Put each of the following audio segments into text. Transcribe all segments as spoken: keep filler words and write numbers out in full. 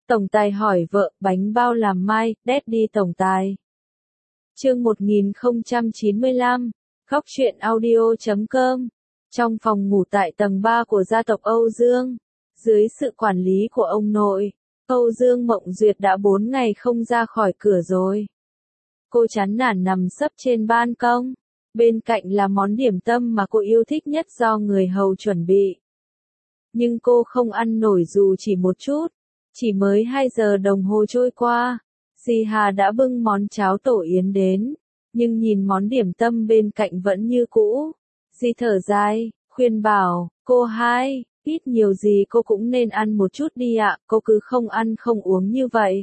Tổng tài hỏi vợ, bánh bao làm mai, Daddy tổng tài. Chương một nghìn không trăm chín mươi lăm, Góc truyện audio chấm com. Trong phòng ngủ tại tầng ba của gia tộc Âu Dương, dưới sự quản lý của ông nội, Âu Dương Mộng Duyệt đã bốn ngày không ra khỏi cửa rồi. Cô chán nản nằm sấp trên ban công, bên cạnh là món điểm tâm mà cô yêu thích nhất do người hầu chuẩn bị. Nhưng cô không ăn nổi dù chỉ một chút, chỉ mới hai giờ đồng hồ trôi qua, dì Hà đã bưng món cháo tổ yến đến, nhưng nhìn món điểm tâm bên cạnh vẫn như cũ. Dì thở dài, khuyên bảo, cô hai, ít nhiều gì cô cũng nên ăn một chút đi ạ, cô cứ không ăn không uống như vậy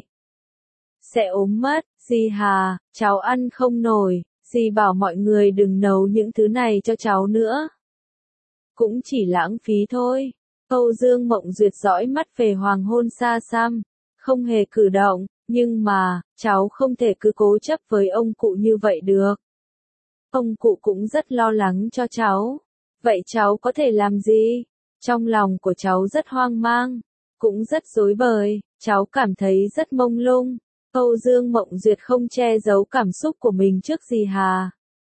sẽ ốm mất. Dì Hà, cháu ăn không nổi, dì bảo mọi người đừng nấu những thứ này cho cháu nữa. Cũng chỉ lãng phí thôi. Âu Dương Mộng Duyệt dõi mắt về hoàng hôn xa xăm, không hề cử động, nhưng mà, cháu không thể cứ cố chấp với ông cụ như vậy được. Ông cụ cũng rất lo lắng cho cháu. Vậy cháu có thể làm gì? Trong lòng của cháu rất hoang mang, cũng rất rối bời, cháu cảm thấy rất mông lung. Âu Dương Mộng Duyệt không che giấu cảm xúc của mình trước dì Hà.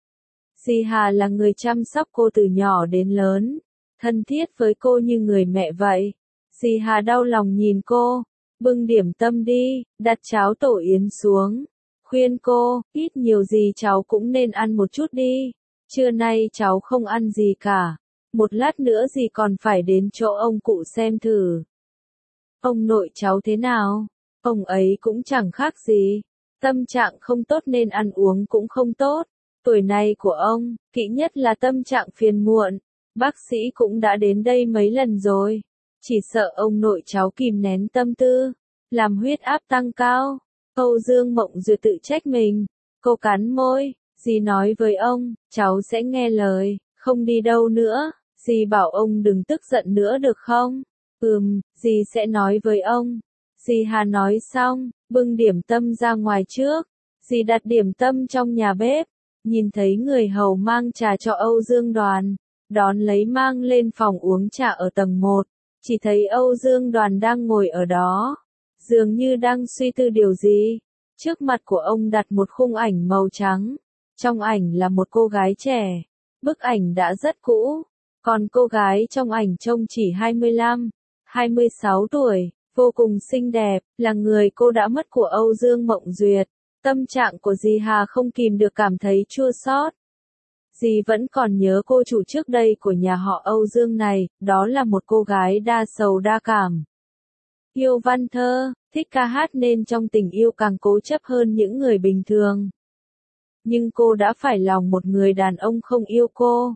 Dì Hà là người chăm sóc cô từ nhỏ đến lớn, thân thiết với cô như người mẹ vậy. Dì Hà đau lòng nhìn cô, bưng điểm tâm đi, đặt cháo tổ yến xuống, khuyên cô, ít nhiều gì cháu cũng nên ăn một chút đi. Trưa nay cháu không ăn gì cả, một lát nữa dì còn phải đến chỗ ông cụ xem thử. Ông nội cháu thế nào? Ông ấy cũng chẳng khác gì, tâm trạng không tốt nên ăn uống cũng không tốt. Tuổi này của ông, kỵ nhất là tâm trạng phiền muộn. Bác sĩ cũng đã đến đây mấy lần rồi, chỉ sợ ông nội cháu kìm nén tâm tư, làm huyết áp tăng cao. Âu Dương Mộng Duyệt tự trách mình, cô cắn môi, dì nói với ông, cháu sẽ nghe lời, không đi đâu nữa, dì bảo ông đừng tức giận nữa được không? Ừm, dì sẽ nói với ông. Dì Hà nói xong, bưng điểm tâm ra ngoài trước, dì đặt điểm tâm trong nhà bếp, nhìn thấy người hầu mang trà cho Âu Dương Đoàn, đón lấy mang lên phòng uống trà ở tầng một, chỉ thấy Âu Dương Đoàn đang ngồi ở đó, dường như đang suy tư điều gì. Trước mặt của ông đặt một khung ảnh màu trắng, trong ảnh là một cô gái trẻ, bức ảnh đã rất cũ, còn cô gái trong ảnh trông chỉ hai mươi lăm, hai mươi sáu tuổi, vô cùng xinh đẹp, là người cô đã mất của Âu Dương Mộng Duyệt. Tâm trạng của dì Hà không kìm được cảm thấy chua xót. Dì vẫn còn nhớ cô chủ trước đây của nhà họ Âu Dương này, đó là một cô gái đa sầu đa cảm. Yêu văn thơ, thích ca hát nên trong tình yêu càng cố chấp hơn những người bình thường. Nhưng cô đã phải lòng một người đàn ông không yêu cô.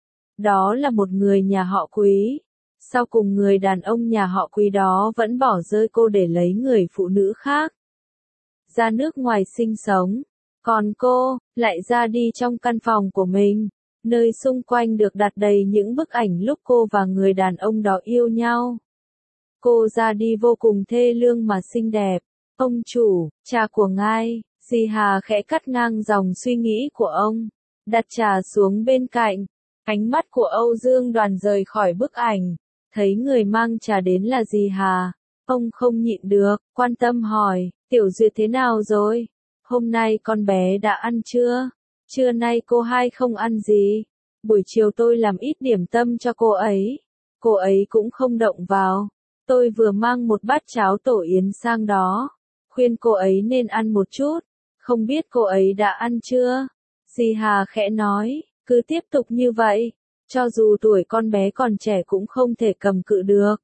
Đó là một người nhà họ Quý. Sau cùng người đàn ông nhà họ Quý đó vẫn bỏ rơi cô để lấy người phụ nữ khác, ra nước ngoài sinh sống. Còn cô, lại ra đi trong căn phòng của mình, nơi xung quanh được đặt đầy những bức ảnh lúc cô và người đàn ông đó yêu nhau. Cô ra đi vô cùng thê lương mà xinh đẹp. Ông chủ, trà của ngài. Dì Hà khẽ cắt ngang dòng suy nghĩ của ông, đặt trà xuống bên cạnh. Ánh mắt của Âu Dương Đoàn rời khỏi bức ảnh, thấy người mang trà đến là dì Hà. Ông không nhịn được, quan tâm hỏi, Tiểu Duyệt thế nào rồi? Hôm nay con bé đã ăn chưa? Trưa nay cô hai không ăn gì. Buổi chiều tôi làm ít điểm tâm cho cô ấy. Cô ấy cũng không động vào. Tôi vừa mang một bát cháo tổ yến sang đó. Khuyên cô ấy nên ăn một chút. Không biết cô ấy đã ăn chưa? Dì Hà khẽ nói, cứ tiếp tục như vậy. Cho dù tuổi con bé còn trẻ cũng không thể cầm cự được.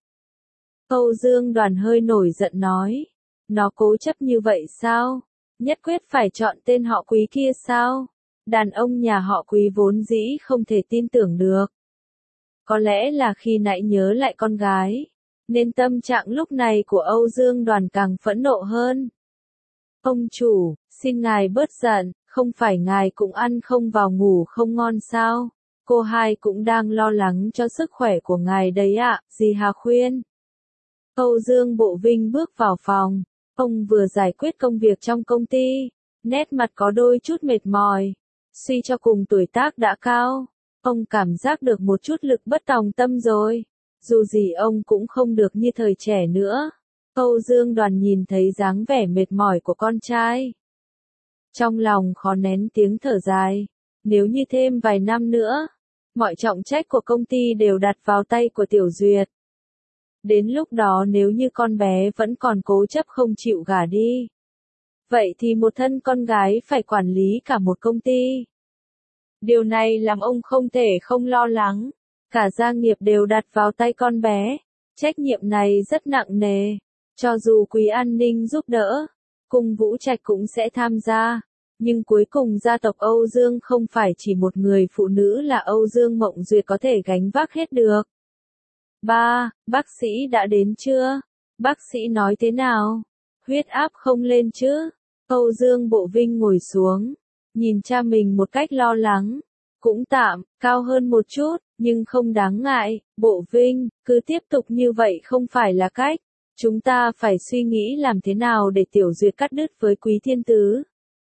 Âu Dương Đoàn hơi nổi giận nói. Nó cố chấp như vậy sao? Nhất quyết phải chọn tên họ Quý kia sao? Đàn ông nhà họ Quý vốn dĩ không thể tin tưởng được. Có lẽ là khi nãy nhớ lại con gái, nên tâm trạng lúc này của Âu Dương Đoàn càng phẫn nộ hơn. Ông chủ, xin ngài bớt giận, không phải ngài cũng ăn không vào ngủ không ngon sao? Cô hai cũng đang lo lắng cho sức khỏe của ngài đấy ạ, dì Hà khuyên. Âu Dương Bộ Vinh bước vào phòng. Ông vừa giải quyết công việc trong công ty, nét mặt có đôi chút mệt mỏi. Suy cho cùng tuổi tác đã cao, ông cảm giác được một chút lực bất tòng tâm rồi. Dù gì ông cũng không được như thời trẻ nữa. Âu Dương Đoàn nhìn thấy dáng vẻ mệt mỏi của con trai. Trong lòng khó nén tiếng thở dài. Nếu như thêm vài năm nữa, mọi trọng trách của công ty đều đặt vào tay của Tiểu Duyệt. Đến lúc đó nếu như con bé vẫn còn cố chấp không chịu gả đi, vậy thì một thân con gái phải quản lý cả một công ty. Điều này làm ông không thể không lo lắng. Cả gia nghiệp đều đặt vào tay con bé. Trách nhiệm này rất nặng nề. Cho dù Quý An Ninh giúp đỡ, Cung Vũ Trạch cũng sẽ tham gia. Nhưng cuối cùng gia tộc Âu Dương không phải chỉ một người phụ nữ là Âu Dương Mộng Duyệt có thể gánh vác hết được. Ba, bác sĩ đã đến chưa? Bác sĩ nói thế nào? Huyết áp không lên chứ? Âu Dương Bộ Vinh ngồi xuống, nhìn cha mình một cách lo lắng. Cũng tạm, cao hơn một chút, nhưng không đáng ngại. Bộ Vinh, cứ tiếp tục như vậy không phải là cách. Chúng ta phải suy nghĩ làm thế nào để Tiểu Duyệt cắt đứt với Quý Thiên Tứ.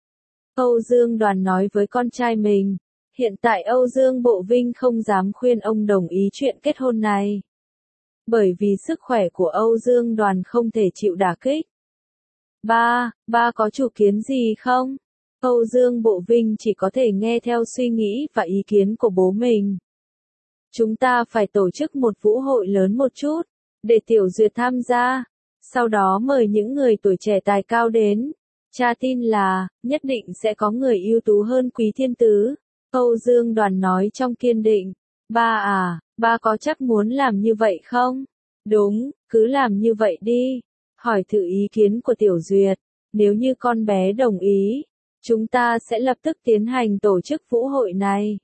Âu Dương Đoàn nói với con trai mình. Hiện tại Âu Dương Bộ Vinh không dám khuyên ông đồng ý chuyện kết hôn này. Bởi vì sức khỏe của Âu Dương Đoàn không thể chịu đả kích. Ba, ba có chủ kiến gì không? Âu Dương Bộ Vinh chỉ có thể nghe theo suy nghĩ và ý kiến của bố mình. Chúng ta phải tổ chức một vũ hội lớn một chút, để Tiểu Duyệt tham gia. Sau đó mời những người tuổi trẻ tài cao đến. Cha tin là, nhất định sẽ có người ưu tú hơn Quý Thiên Tứ. Âu Dương Đoàn nói trong kiên định. Ba à, ba có chắc muốn làm như vậy không? Đúng, cứ làm như vậy đi. Hỏi thử ý kiến của Tiểu Duyệt. Nếu như con bé đồng ý, chúng ta sẽ lập tức tiến hành tổ chức vũ hội này.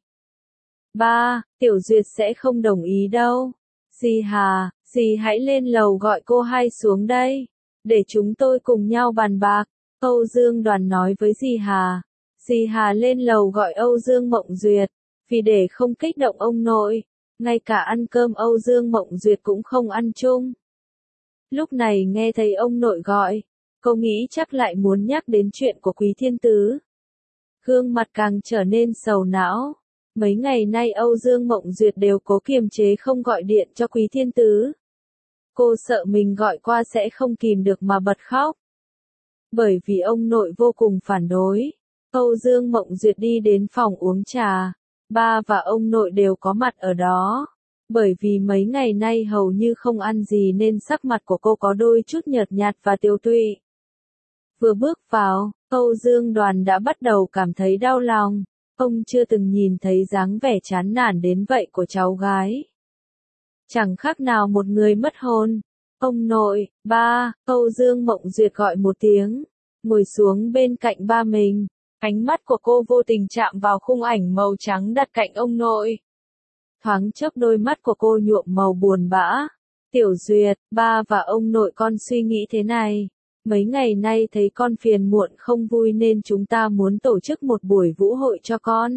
Ba, Tiểu Duyệt sẽ không đồng ý đâu. Dì Hà, dì hãy lên lầu gọi cô hai xuống đây, để chúng tôi cùng nhau bàn bạc. Âu Dương Đoàn nói với dì Hà. Dì Hà lên lầu gọi Âu Dương Mộng Duyệt, vì để không kích động ông nội, ngay cả ăn cơm Âu Dương Mộng Duyệt cũng không ăn chung. Lúc này nghe thấy ông nội gọi, cô nghĩ chắc lại muốn nhắc đến chuyện của Quý Thiên Tứ. Gương mặt càng trở nên sầu não. Mấy ngày nay Âu Dương Mộng Duyệt đều cố kiềm chế không gọi điện cho Quý Thiên Tứ. Cô sợ mình gọi qua sẽ không kìm được mà bật khóc. Bởi vì ông nội vô cùng phản đối, Âu Dương Mộng Duyệt đi đến phòng uống trà. Ba và ông nội đều có mặt ở đó. Bởi vì mấy ngày nay hầu như không ăn gì nên sắc mặt của cô có đôi chút nhợt nhạt và tiêu tụy. Vừa bước vào, Âu Dương Đoàn đã bắt đầu cảm thấy đau lòng. Ông chưa từng nhìn thấy dáng vẻ chán nản đến vậy của cháu gái. Chẳng khác nào một người mất hồn. Ông nội, ba, Âu Dương Mộng Duyệt gọi một tiếng, ngồi xuống bên cạnh ba mình. Ánh mắt của cô vô tình chạm vào khung ảnh màu trắng đặt cạnh ông nội. Thoáng chốc đôi mắt của cô nhuộm màu buồn bã. Tiểu Duyệt, ba và ông nội con suy nghĩ thế này. Mấy ngày nay thấy con phiền muộn không vui nên chúng ta muốn tổ chức một buổi vũ hội cho con.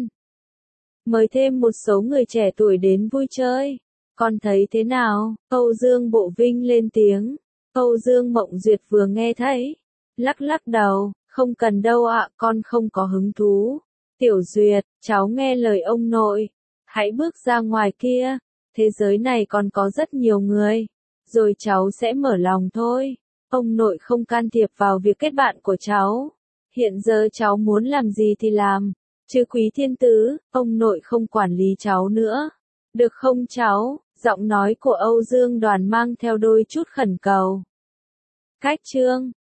Mời thêm một số người trẻ tuổi đến vui chơi. Con thấy thế nào? Âu Dương Bộ Vinh lên tiếng. Âu Dương Mộng Duyệt vừa nghe thấy, lắc lắc đầu, không cần đâu ạ, con không có hứng thú. Tiểu Duyệt, cháu nghe lời ông nội. Hãy bước ra ngoài kia. Thế giới này còn có rất nhiều người. Rồi cháu sẽ mở lòng thôi. Ông nội không can thiệp vào việc kết bạn của cháu. Hiện giờ cháu muốn làm gì thì làm. Chứ Quý Thiên Tứ, ông nội không quản lý cháu nữa. Được không cháu? Giọng nói của Âu Dương Đoàn mang theo đôi chút khẩn cầu. Cách chương